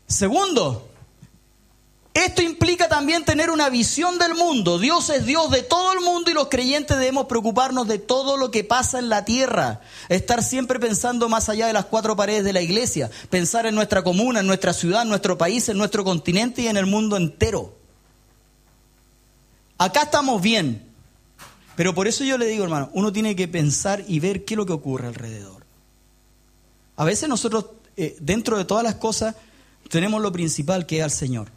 Segundo, esto implica también tener una visión del mundo. Dios es Dios de todo el mundo y los creyentes debemos preocuparnos de todo lo que pasa en la tierra. Estar siempre pensando más allá de las cuatro paredes de la iglesia. Pensar en nuestra comuna, en nuestra ciudad, en nuestro país, en nuestro continente y en el mundo entero. Acá estamos bien. Pero por eso yo le digo, hermano, uno tiene que pensar y ver qué es lo que ocurre alrededor. A veces nosotros, dentro de todas las cosas, tenemos lo principal que es al Señor.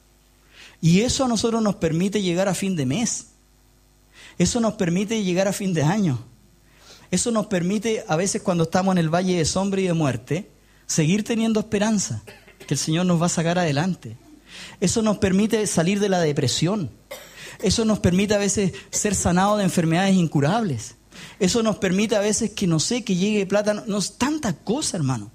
Y eso a nosotros nos permite llegar a fin de mes. Eso nos permite llegar a fin de año. Eso nos permite, a veces cuando estamos en el valle de sombra y de muerte, seguir teniendo esperanza, que el Señor nos va a sacar adelante. Eso nos permite salir de la depresión. Eso nos permite a veces ser sanados de enfermedades incurables. Eso nos permite a veces que, no sé, que llegue plata. Tanta cosa, hermano.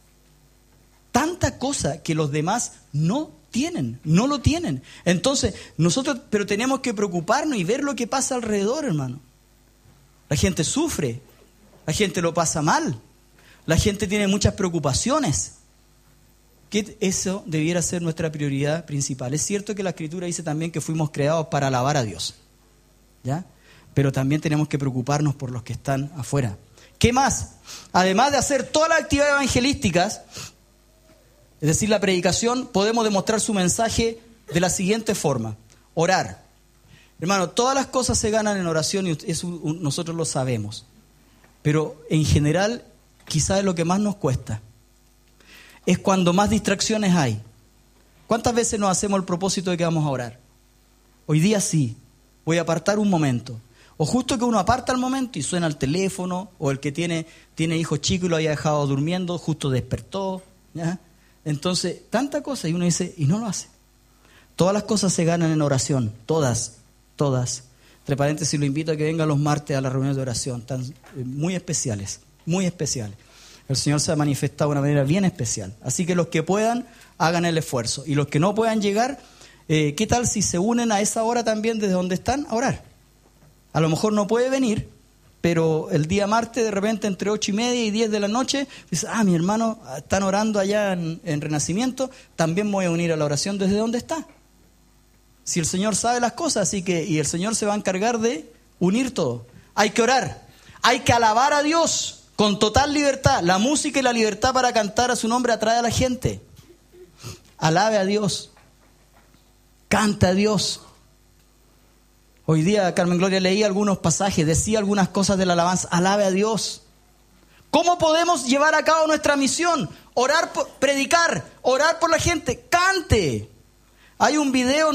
Tanta cosa que los demás no lo tienen. Entonces, nosotros, pero tenemos que preocuparnos y ver lo que pasa alrededor, hermano. La gente sufre, la gente lo pasa mal, la gente tiene muchas preocupaciones. Que eso debiera ser nuestra prioridad principal. Es cierto que la Escritura dice también que fuimos creados para alabar a Dios, ¿ya? Pero también tenemos que preocuparnos por los que están afuera. ¿Qué más? Además de hacer todas las actividades evangelísticas, es decir, la predicación, podemos demostrar su mensaje de la siguiente forma: orar. Hermano, todas las cosas se ganan en oración y eso nosotros lo sabemos. Pero en general, quizás es lo que más nos cuesta. Es cuando más distracciones hay. ¿Cuántas veces nos hacemos el propósito de que vamos a orar? Hoy día sí, voy a apartar un momento. O justo que uno aparta el momento y suena el teléfono, o el que tiene hijos chicos y lo haya dejado durmiendo, justo despertó, ¿ya? Entonces, tanta cosa, y uno dice, y no lo hace. Todas las cosas se ganan en oración, todas. Entre paréntesis, lo invito a que venga los martes a las reuniones de oración, muy especiales. El Señor se ha manifestado de una manera bien especial. Así que los que puedan, hagan el esfuerzo. Y los que no puedan llegar, ¿qué tal si se unen a esa hora también desde donde están a orar? A lo mejor no puede venir, pero el día martes, de repente, entre 8:30 y 10 de la noche, dice, mi hermano, están orando allá en Renacimiento, también me voy a unir a la oración desde donde está. Si el Señor sabe las cosas, y el Señor se va a encargar de unir todo. Hay que orar, hay que alabar a Dios con total libertad. La música y la libertad para cantar a su nombre atrae a la gente. Alabe a Dios, canta a Dios. Hoy día Carmen Gloria leía algunos pasajes, decía algunas cosas de la alabanza. Alabe a Dios. ¿Cómo podemos llevar a cabo nuestra misión? Orar, predicar, orar por la gente. ¡Cante! Hay un video,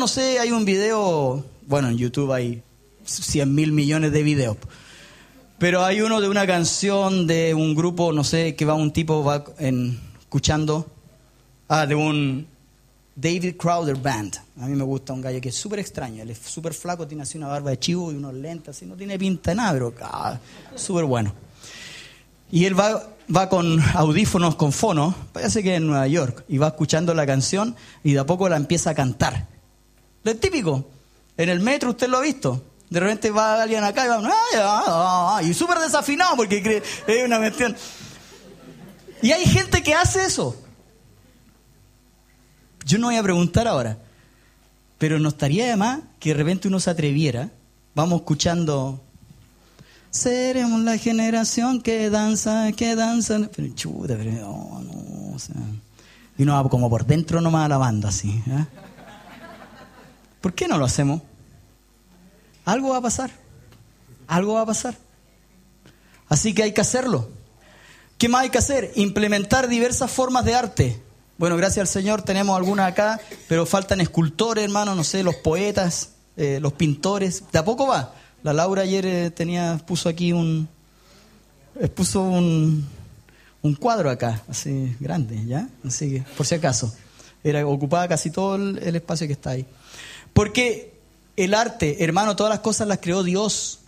bueno, en YouTube hay 100.000 millones de videos. Pero hay uno de una canción de un grupo, no sé, que un tipo va escuchando, de un David Crowder Band. A mí me gusta un gallo que es súper extraño. Él es súper flaco, tiene así una barba de chivo y unos lentes, así, no tiene pinta de nada, pero súper bueno. Y él va con audífonos con fono, parece que en Nueva York, y va escuchando la canción y de a poco la empieza a cantar. Lo es típico. En el metro usted lo ha visto. De repente va alguien acá y va y súper desafinado porque cree es una cuestión. Y hay gente que hace eso. Yo no voy a preguntar ahora, pero no estaría de más que de repente uno se atreviera. Vamos escuchando, seremos la generación que danza. Pero chuta, pero no, o sea. Y uno va como por dentro nomás a la banda así, ¿eh? ¿Por qué no lo hacemos? Algo va a pasar. Así que hay que hacerlo. ¿Qué más hay que hacer? Implementar diversas formas de arte. Bueno, gracias al Señor tenemos algunas acá, pero faltan escultores, hermano, no sé, los poetas, los pintores. De a poco va. La Laura ayer puso aquí un cuadro acá, así grande, ¿ya? Así que, por si acaso, ocupaba casi todo el espacio que está ahí. Porque el arte, hermano, todas las cosas las creó Dios.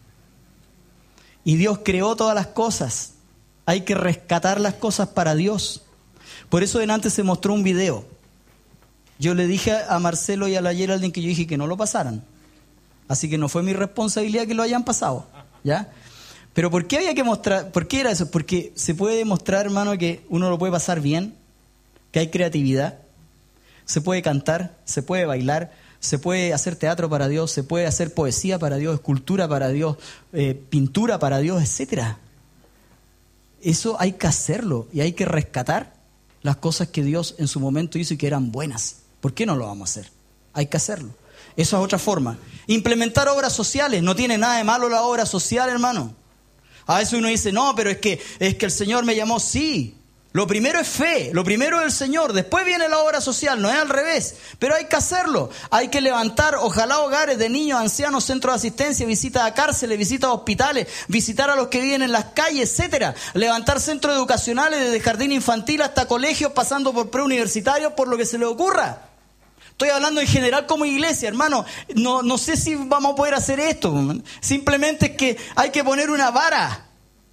Y Dios creó todas las cosas. Hay que rescatar las cosas para Dios. Por eso delante se mostró un video. Yo le dije a Marcelo y a la Geraldine que yo dije que no lo pasaran. Así que no fue mi responsabilidad que lo hayan pasado, ¿ya? Pero ¿por qué había que mostrar? ¿Por qué era eso? Porque se puede demostrar, hermano, que uno lo puede pasar bien, que hay creatividad. Se puede cantar, se puede bailar, se puede hacer teatro para Dios, se puede hacer poesía para Dios, escultura para Dios, pintura para Dios, etc. Eso hay que hacerlo y hay que rescatar las cosas que Dios en su momento hizo y que eran buenas. ¿Por qué no lo vamos a hacer? Hay que hacerlo. Eso es otra forma. Implementar obras sociales. No tiene nada de malo la obra social, hermano. A veces uno dice, no, pero es que el Señor me llamó. Sí. Lo primero es fe, lo primero es el Señor, después viene la obra social, no es al revés, pero hay que hacerlo, hay que levantar, ojalá hogares de niños, ancianos, centros de asistencia, visitas a cárceles, visitas a hospitales, visitar a los que viven en las calles, etcétera, levantar centros educacionales desde jardín infantil hasta colegios, pasando por preuniversitarios, por lo que se le ocurra. Estoy hablando en general como iglesia, hermano, no sé si vamos a poder hacer esto, simplemente es que hay que poner una vara.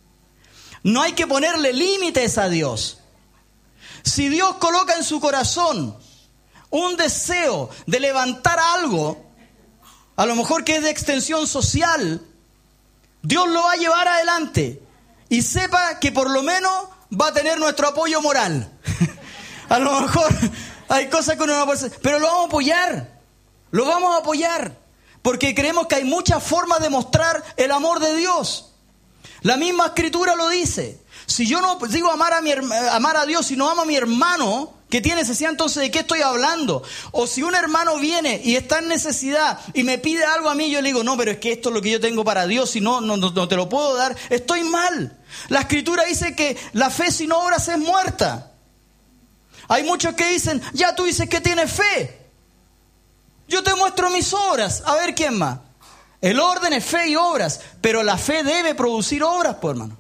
No hay que ponerle límites a Dios. Si Dios coloca en su corazón un deseo de levantar algo, a lo mejor que es de extensión social, Dios lo va a llevar adelante. Y sepa que por lo menos va a tener nuestro apoyo moral. A lo mejor hay cosas que uno no puede hacer, pero lo vamos a apoyar. Lo vamos a apoyar. Porque creemos que hay muchas formas de mostrar el amor de Dios. La misma Escritura lo dice. Si yo no digo amar a Dios y no amo a mi hermano que tiene necesidad, entonces ¿de qué estoy hablando? O si un hermano viene y está en necesidad y me pide algo a mí, yo le digo, no, pero es que esto es lo que yo tengo para Dios y no te lo puedo dar, estoy mal. La Escritura dice que la fe sin obras es muerta. Hay muchos que dicen, ya tú dices que tienes fe, yo te muestro mis obras, a ver quién más. El orden es fe y obras, pero la fe debe producir obras, pues, hermano.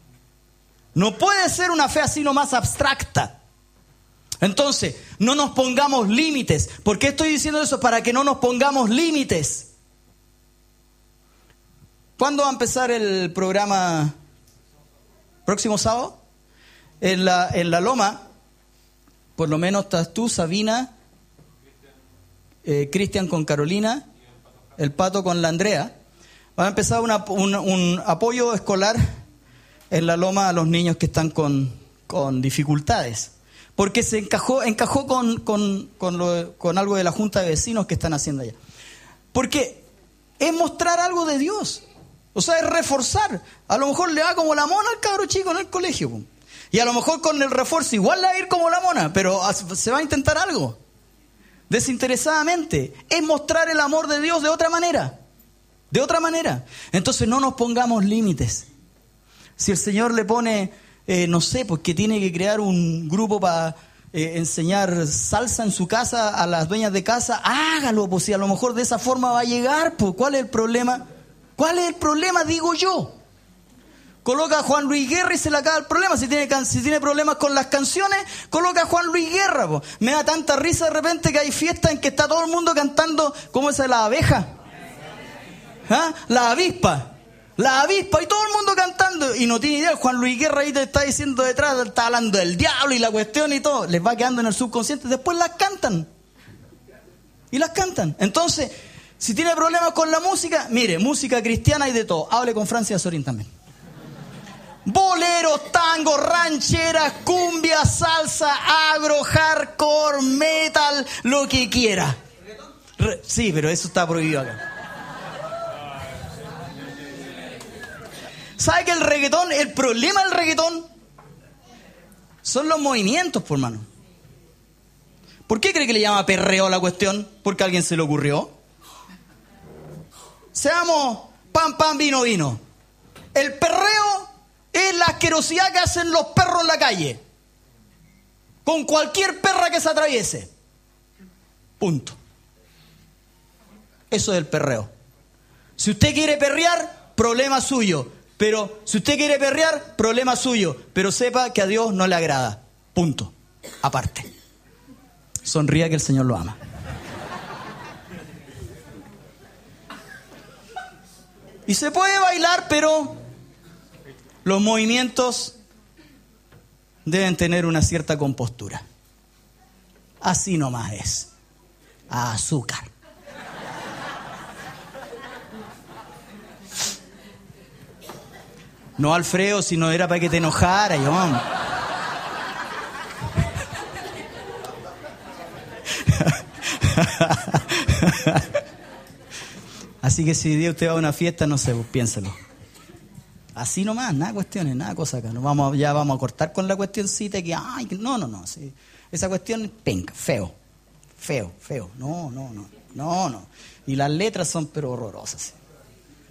No puede ser una fe así nomás abstracta. Entonces, no nos pongamos límites. ¿Por qué estoy diciendo eso? Para que no nos pongamos límites. ¿Cuándo va a empezar el programa? ¿Próximo sábado? En la Loma, por lo menos estás tú, Sabina, Cristian con Carolina, el Pato con la Andrea. Va a empezar un apoyo escolar en la Loma a los niños que están con dificultades. Porque se encajó con algo de la Junta de Vecinos que están haciendo allá. Porque es mostrar algo de Dios. O sea, es reforzar. A lo mejor le va como la mona al cabro chico en el colegio. Y a lo mejor con el refuerzo igual le va a ir como la mona, pero se va a intentar algo. Desinteresadamente. Es mostrar el amor de Dios de otra manera. De otra manera. Entonces no nos pongamos límites. Si el Señor le pone, no sé, pues que tiene que crear un grupo para enseñar salsa en su casa a las dueñas de casa, hágalo, pues si a lo mejor de esa forma va a llegar, pues ¿cuál es el problema? ¿Cuál es el problema? Digo yo. Coloca a Juan Luis Guerra y se le acaba el problema. Si tiene problemas con las canciones, coloca a Juan Luis Guerra. Po. Me da tanta risa de repente que hay fiestas en que está todo el mundo cantando, ¿cómo es la abeja? ¿Ah? La avispa, y todo el mundo cantando. Y no tiene idea, Juan Luis Guerra ahí te está diciendo detrás, está hablando del diablo y la cuestión y todo. Les va quedando en el subconsciente, después las cantan. Y las cantan. Entonces, si tiene problemas con la música, mire, música cristiana y de todo. Hable con Francia Sorín también. Boleros, tangos, rancheras, cumbia, salsa, agro, hardcore, metal, lo que quiera. Sí, pero eso está prohibido acá. ¿Sabe que el problema del reggaetón son los movimientos, por hermano? ¿Por qué cree que le llama perreo a la cuestión? ¿Porque a alguien se le ocurrió? Seamos pan, pan, vino, vino. El perreo es la asquerosidad que hacen los perros en la calle. Con cualquier perra que se atraviese. Punto. Eso es el perreo. Si usted quiere perrear, problema suyo. Pero si usted quiere perrear, problema suyo. Pero sepa que a Dios no le agrada. Punto. Aparte. Sonría que el Señor lo ama. Y se puede bailar, pero los movimientos deben tener una cierta compostura. Así nomás es. Azúcar. No, Alfredo, si no era para que te enojara, yo. Así que si hoy día usted va a una fiesta, no sé, pues piénselo. Así nomás, nada cuestiones, nada cosa acá. Ya vamos a cortar con la cuestioncita que, ay, no. Sí. Esa cuestión, penca, feo. No. Y las letras son pero horrorosas.